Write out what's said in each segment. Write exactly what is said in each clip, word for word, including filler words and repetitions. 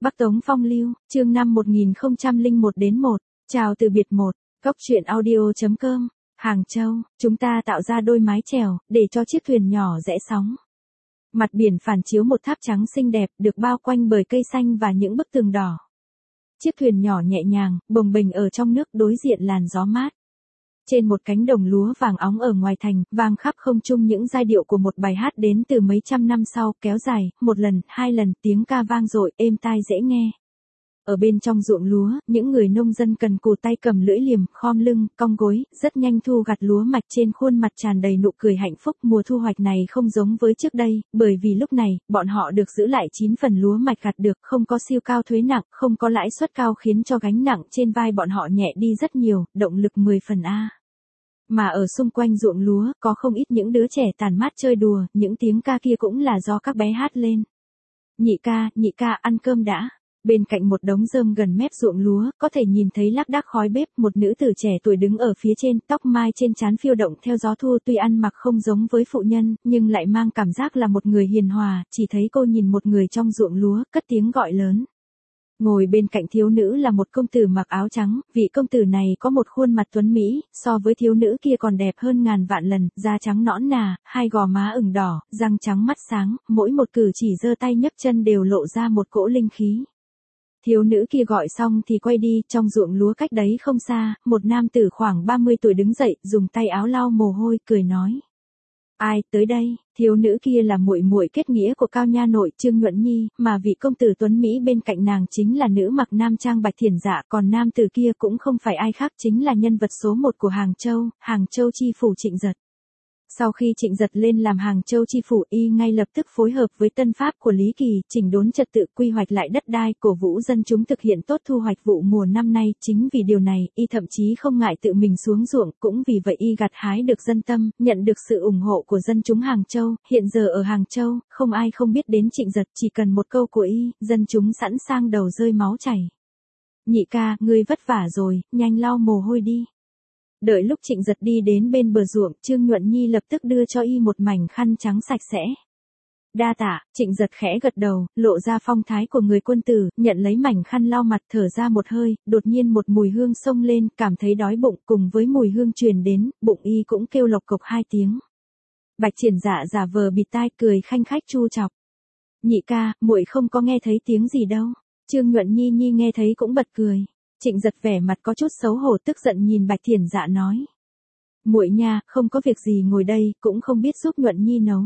Bắc Tống Phong Lưu, chương năm một nghìn không trăm lẻ một đến một. Chào từ biệt một. Góc truyện audio chấm com. Hàng Châu, chúng ta tạo ra đôi mái chèo, để cho chiếc thuyền nhỏ rẽ sóng. Mặt biển phản chiếu một tháp trắng xinh đẹp, được bao quanh bởi cây xanh và những bức tường đỏ. Chiếc thuyền nhỏ nhẹ nhàng, bồng bềnh ở trong nước đối diện làn gió mát. Trên một cánh đồng lúa vàng óng ở ngoài thành, vang khắp không trung những giai điệu của một bài hát đến từ mấy trăm năm sau, kéo dài, một lần, hai lần, tiếng ca vang dội, êm tai dễ nghe. Ở bên trong ruộng lúa, những người nông dân cần cù tay cầm lưỡi liềm, khom lưng, cong gối, rất nhanh thu gặt lúa mạch, trên khuôn mặt tràn đầy nụ cười hạnh phúc. Mùa thu hoạch này không giống với trước đây, bởi vì lúc này, bọn họ được giữ lại chín phần lúa mạch gặt được, không có siêu cao thuế nặng, không có lãi suất cao khiến cho gánh nặng trên vai bọn họ nhẹ đi rất nhiều, động lực mười phần a. Mà ở xung quanh ruộng lúa, có không ít những đứa trẻ tản mát chơi đùa, những tiếng ca kia cũng là do các bé hát lên. Nhị ca, nhị ca, ăn cơm đã. Bên cạnh một đống rơm gần mép ruộng lúa, có thể nhìn thấy lác đác khói bếp, một nữ tử trẻ tuổi đứng ở phía trên, tóc mai trên trán phiêu động theo gió thu, tuy ăn mặc không giống với phụ nhân, nhưng lại mang cảm giác là một người hiền hòa. Chỉ thấy cô nhìn một người trong ruộng lúa, cất tiếng gọi lớn. Ngồi bên cạnh thiếu nữ là một công tử mặc áo trắng, vị công tử này có một khuôn mặt tuấn mỹ, so với thiếu nữ kia còn đẹp hơn ngàn vạn lần, da trắng nõn nà, hai gò má ửng đỏ, răng trắng mắt sáng, mỗi một cử chỉ giơ tay nhấc chân đều lộ ra một cỗ linh khí. Thiếu nữ kia gọi xong thì quay đi, trong ruộng lúa cách đấy không xa, một nam tử khoảng ba mươi tuổi đứng dậy, dùng tay áo lau mồ hôi, cười nói. Ai tới đây? Thiếu nữ kia là muội muội kết nghĩa của Cao nha nội Trương Nhuận Nhi, mà vị công tử tuấn mỹ bên cạnh nàng chính là nữ mặc nam trang Bạch Thiển Dạ, còn nam tử kia cũng không phải ai khác, chính là nhân vật số một của Hàng Châu, Hàng Châu chi phủ Trịnh Giật. Sau khi Trịnh Giật lên làm Hàng Châu chi phủ, y ngay lập tức phối hợp với tân pháp của Lý Kỳ, chỉnh đốn trật tự, quy hoạch lại đất đai, cổ vũ dân chúng thực hiện tốt thu hoạch vụ mùa năm nay. Chính vì điều này, y thậm chí không ngại tự mình xuống ruộng, cũng vì vậy y gặt hái được dân tâm, nhận được sự ủng hộ của dân chúng Hàng Châu. Hiện giờ ở Hàng Châu, không ai không biết đến Trịnh Giật, chỉ cần một câu của y, dân chúng sẵn sàng đầu rơi máu chảy. Nhị ca, ngươi vất vả rồi, nhanh lau mồ hôi đi. Đợi lúc Trịnh Giật đi đến bên bờ ruộng, Trương Nhuận Nhi lập tức đưa cho y một mảnh khăn trắng sạch sẽ. Đa tạ. Trịnh Giật khẽ gật đầu, lộ ra phong thái của người quân tử, nhận lấy mảnh khăn lau mặt, thở ra một hơi, đột nhiên một mùi hương xông lên, cảm thấy đói bụng, cùng với mùi hương truyền đến, bụng y cũng kêu lộc cộc hai tiếng. Bạch Triển Dạ giả vờ bịt tai, cười khanh khách chu chọc. Nhị ca, muội không có nghe thấy tiếng gì đâu. Trương Nhuận Nhi Nhi nghe thấy cũng bật cười. Trịnh Giật vẻ mặt có chút xấu hổ, tức giận nhìn Bạch Thiển Dạ nói. Muội nha, không có việc gì ngồi đây, cũng không biết giúp Nhuận Nhi nấu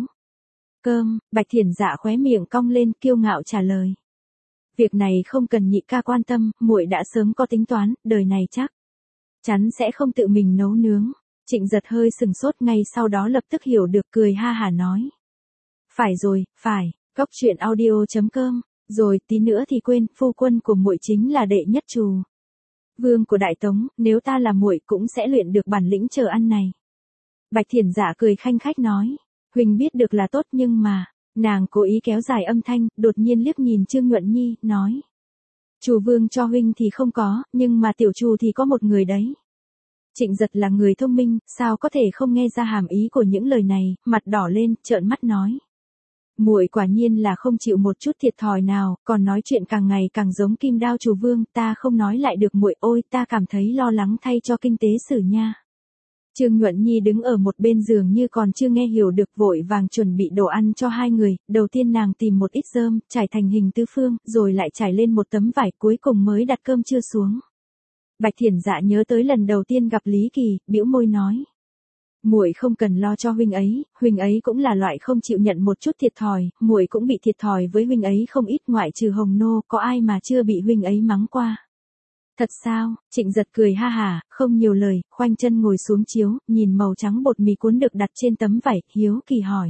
cơm. Bạch Thiển Dạ khóe miệng cong lên, kiêu ngạo trả lời. Việc này không cần nhị ca quan tâm, muội đã sớm có tính toán, đời này chắc chắn sẽ không tự mình nấu nướng. Trịnh Giật hơi sừng sốt, ngay sau đó lập tức hiểu được, cười ha hả nói. Phải rồi, phải, góc truyện audio chấm com. Rồi, tí nữa thì quên, phu quân của muội chính là đệ nhất trù vương của Đại Tống, nếu ta là muội cũng sẽ luyện được bản lĩnh chờ ăn này. Bạch Thiển Dạ cười khanh khách nói, huynh biết được là tốt, nhưng mà, nàng cố ý kéo dài âm thanh, đột nhiên liếc nhìn Trương Nhuận Nhi, nói. Trù vương cho huynh thì không có, nhưng mà tiểu trù thì có một người đấy. Trịnh Giật là người thông minh, sao có thể không nghe ra hàm ý của những lời này, mặt đỏ lên, trợn mắt nói. Muội quả nhiên là không chịu một chút thiệt thòi nào, còn nói chuyện càng ngày càng giống Kim Đao Trù Vương, ta không nói lại được muội, ôi ta cảm thấy lo lắng thay cho kinh tế sử nha. Trương Nhuận Nhi đứng ở một bên giường như còn chưa nghe hiểu được, vội vàng chuẩn bị đồ ăn cho hai người, đầu tiên nàng tìm một ít rơm, trải thành hình tứ phương, rồi lại trải lên một tấm vải, cuối cùng mới đặt cơm trưa xuống. Bạch Thiển Dạ nhớ tới lần đầu tiên gặp Lý Kỳ, bĩu môi nói. Muội không cần lo cho huynh ấy, huynh ấy cũng là loại không chịu nhận một chút thiệt thòi, muội cũng bị thiệt thòi với huynh ấy không ít, ngoại trừ Hồng Nô, có ai mà chưa bị huynh ấy mắng qua. Thật sao? Trịnh Giật cười ha hả, không nhiều lời, khoanh chân ngồi xuống chiếu, nhìn màu trắng bột mì cuốn được đặt trên tấm vải, hiếu kỳ hỏi.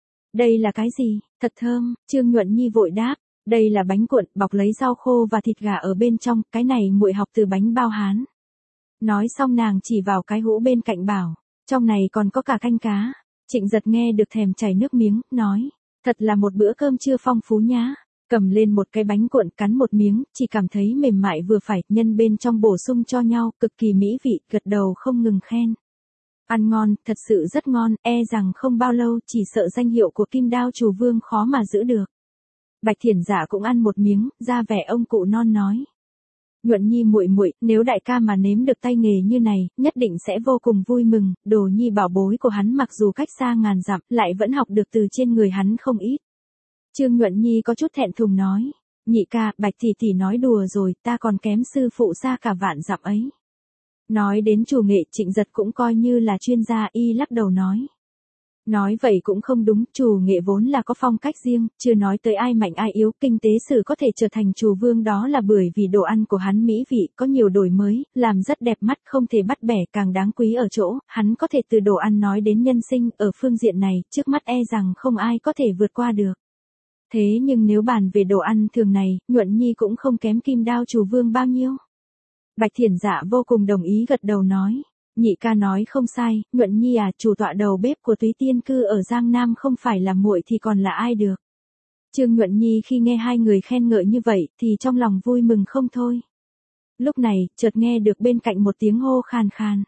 Đây là cái gì? Thật thơm. Trương Nhuận Nhi vội đáp. Đây là bánh cuộn, bọc lấy rau khô và thịt gà ở bên trong, cái này muội học từ bánh bao Hán. Nói xong nàng chỉ vào cái hũ bên cạnh bảo. Trong này còn có cả canh cá. Trịnh Giật nghe được thèm chảy nước miếng, nói. Thật là một bữa cơm trưa phong phú nhá. Cầm lên một cái bánh cuộn, cắn một miếng, chỉ cảm thấy mềm mại vừa phải, nhân bên trong bổ sung cho nhau, cực kỳ mỹ vị, gật đầu không ngừng khen. Ăn ngon, thật sự rất ngon, e rằng không bao lâu, chỉ sợ danh hiệu của Kim Đao Trù Vương khó mà giữ được. Bạch Thiển Dạ cũng ăn một miếng, ra vẻ ông cụ non nói. Nhuận Nhi muội muội, nếu đại ca mà nếm được tay nghề như này, nhất định sẽ vô cùng vui mừng, Đồ Nhi bảo bối của hắn mặc dù cách xa ngàn dặm, lại vẫn học được từ trên người hắn không ít. Trương Nhuận Nhi có chút thẹn thùng nói, nhị ca, Bạch tỷ tỷ nói đùa rồi, ta còn kém sư phụ xa cả vạn dặm ấy. Nói đến chủ nghệ, Trịnh Giật cũng coi như là chuyên gia, y lắc đầu nói. Nói vậy cũng không đúng, chủ nghệ vốn là có phong cách riêng, chưa nói tới ai mạnh ai yếu, kinh tế sử có thể trở thành chủ vương đó là bởi vì đồ ăn của hắn mỹ vị, có nhiều đổi mới, làm rất đẹp mắt, không thể bắt bẻ, càng đáng quý ở chỗ, hắn có thể từ đồ ăn nói đến nhân sinh, ở phương diện này, trước mắt e rằng không ai có thể vượt qua được. Thế nhưng nếu bàn về đồ ăn thường này, Nhuận Nhi cũng không kém Kim Đao chủ vương bao nhiêu. Bạch Thiển Dạ vô cùng đồng ý gật đầu nói. Nhị ca nói không sai, Nhuận Nhi à, chủ tọa đầu bếp của Túy Tiên Cư ở Giang Nam không phải là muội thì còn là ai được. Trương Nhuận Nhi khi nghe hai người khen ngợi như vậy, thì trong lòng vui mừng không thôi. Lúc này, chợt nghe được bên cạnh một tiếng hô khàn khàn.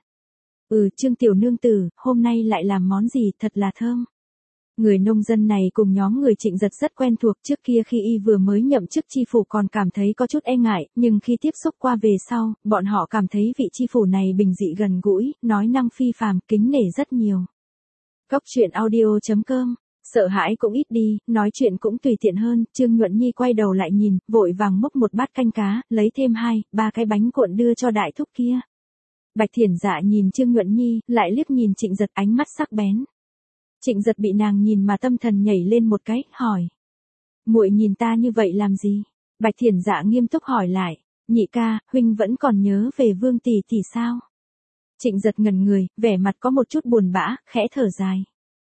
Ừ, Trương tiểu nương tử, hôm nay lại làm món gì, thật là thơm. Người nông dân này cùng nhóm người Trịnh Giật rất quen thuộc, trước kia khi y vừa mới nhậm chức chi phủ còn cảm thấy có chút e ngại, nhưng khi tiếp xúc qua về sau, bọn họ cảm thấy vị chi phủ này bình dị gần gũi, nói năng phi phàm, kính nể rất nhiều. Cốc truyện audio chấm com, sợ hãi cũng ít đi, nói chuyện cũng tùy tiện hơn, Trương Nhuận Nhi quay đầu lại nhìn, vội vàng múc một bát canh cá, lấy thêm hai, ba cái bánh cuộn đưa cho đại thúc kia. Bạch Thiển Dạ nhìn Trương Nhuận Nhi, lại liếc nhìn Trịnh Giật, ánh mắt sắc bén. Trịnh Giật bị nàng nhìn mà tâm thần nhảy lên một cái, hỏi. Muội nhìn ta như vậy làm gì? Bạch Thiển Dạ nghiêm túc hỏi lại. Nhị ca, huynh vẫn còn nhớ về Vương tỷ tỷ sao? Trịnh Giật ngẩn người, vẻ mặt có một chút buồn bã, khẽ thở dài.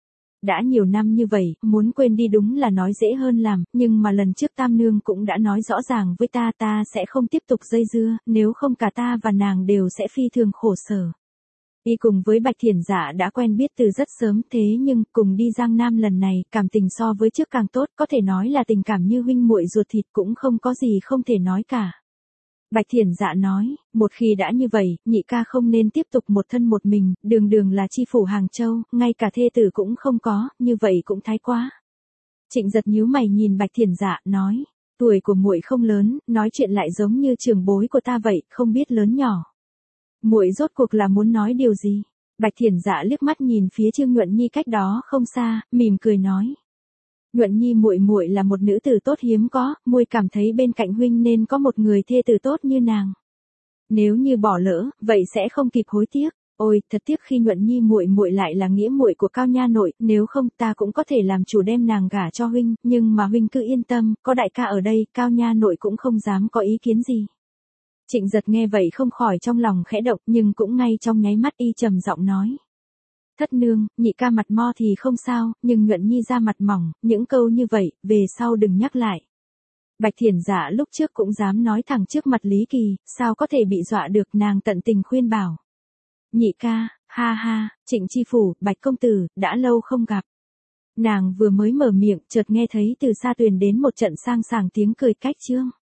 Đã nhiều năm như vậy, muốn quên đi đúng là nói dễ hơn làm, nhưng mà lần trước Tam Nương cũng đã nói rõ ràng với ta, ta sẽ không tiếp tục dây dưa, nếu không cả ta và nàng đều sẽ phi thường khổ sở. Y cùng với Bạch Thiển Dạ đã quen biết từ rất sớm, thế nhưng cùng đi Giang Nam lần này, cảm tình so với trước càng tốt, có thể nói là tình cảm như huynh muội ruột thịt, cũng không có gì không thể nói cả. Bạch Thiển Dạ nói, một khi đã như vậy, nhị ca không nên tiếp tục một thân một mình, đường đường là chi phủ Hàng Châu, ngay cả thê tử cũng không có, như vậy cũng thái quá. Trịnh Giật nhíu mày nhìn Bạch Thiển Dạ, nói, tuổi của muội không lớn, nói chuyện lại giống như trưởng bối của ta vậy, không biết lớn nhỏ. Muội rốt cuộc là muốn nói điều gì? Bạch Thiển Dạ liếc mắt nhìn phía Trương Nhuận Nhi cách đó không xa, mỉm cười nói. Nhuận Nhi muội muội là một nữ tử tốt hiếm có, muội cảm thấy bên cạnh huynh nên có một người thê tử tốt như nàng. Nếu như bỏ lỡ, vậy sẽ không kịp hối tiếc. Ôi, thật tiếc khi Nhuận Nhi muội muội lại là nghĩa muội của Cao nha nội, nếu không ta cũng có thể làm chủ đem nàng gả cho huynh, nhưng mà huynh cứ yên tâm, có đại ca ở đây, Cao nha nội cũng không dám có ý kiến gì. Trịnh Giật nghe vậy không khỏi trong lòng khẽ động, nhưng cũng ngay trong nháy mắt y trầm giọng nói. Thất nương, nhị ca mặt mo thì không sao, nhưng Nhuận Nhi ra mặt mỏng, những câu như vậy, về sau đừng nhắc lại. Bạch Thiển Dạ lúc trước cũng dám nói thẳng trước mặt Lý Kỳ, sao có thể bị dọa được, nàng tận tình khuyên bảo. Nhị ca, ha ha, Trịnh chi phủ, Bạch công tử, đã lâu không gặp. Nàng vừa mới mở miệng, chợt nghe thấy từ xa truyền đến một trận sang sảng tiếng cười cách trương.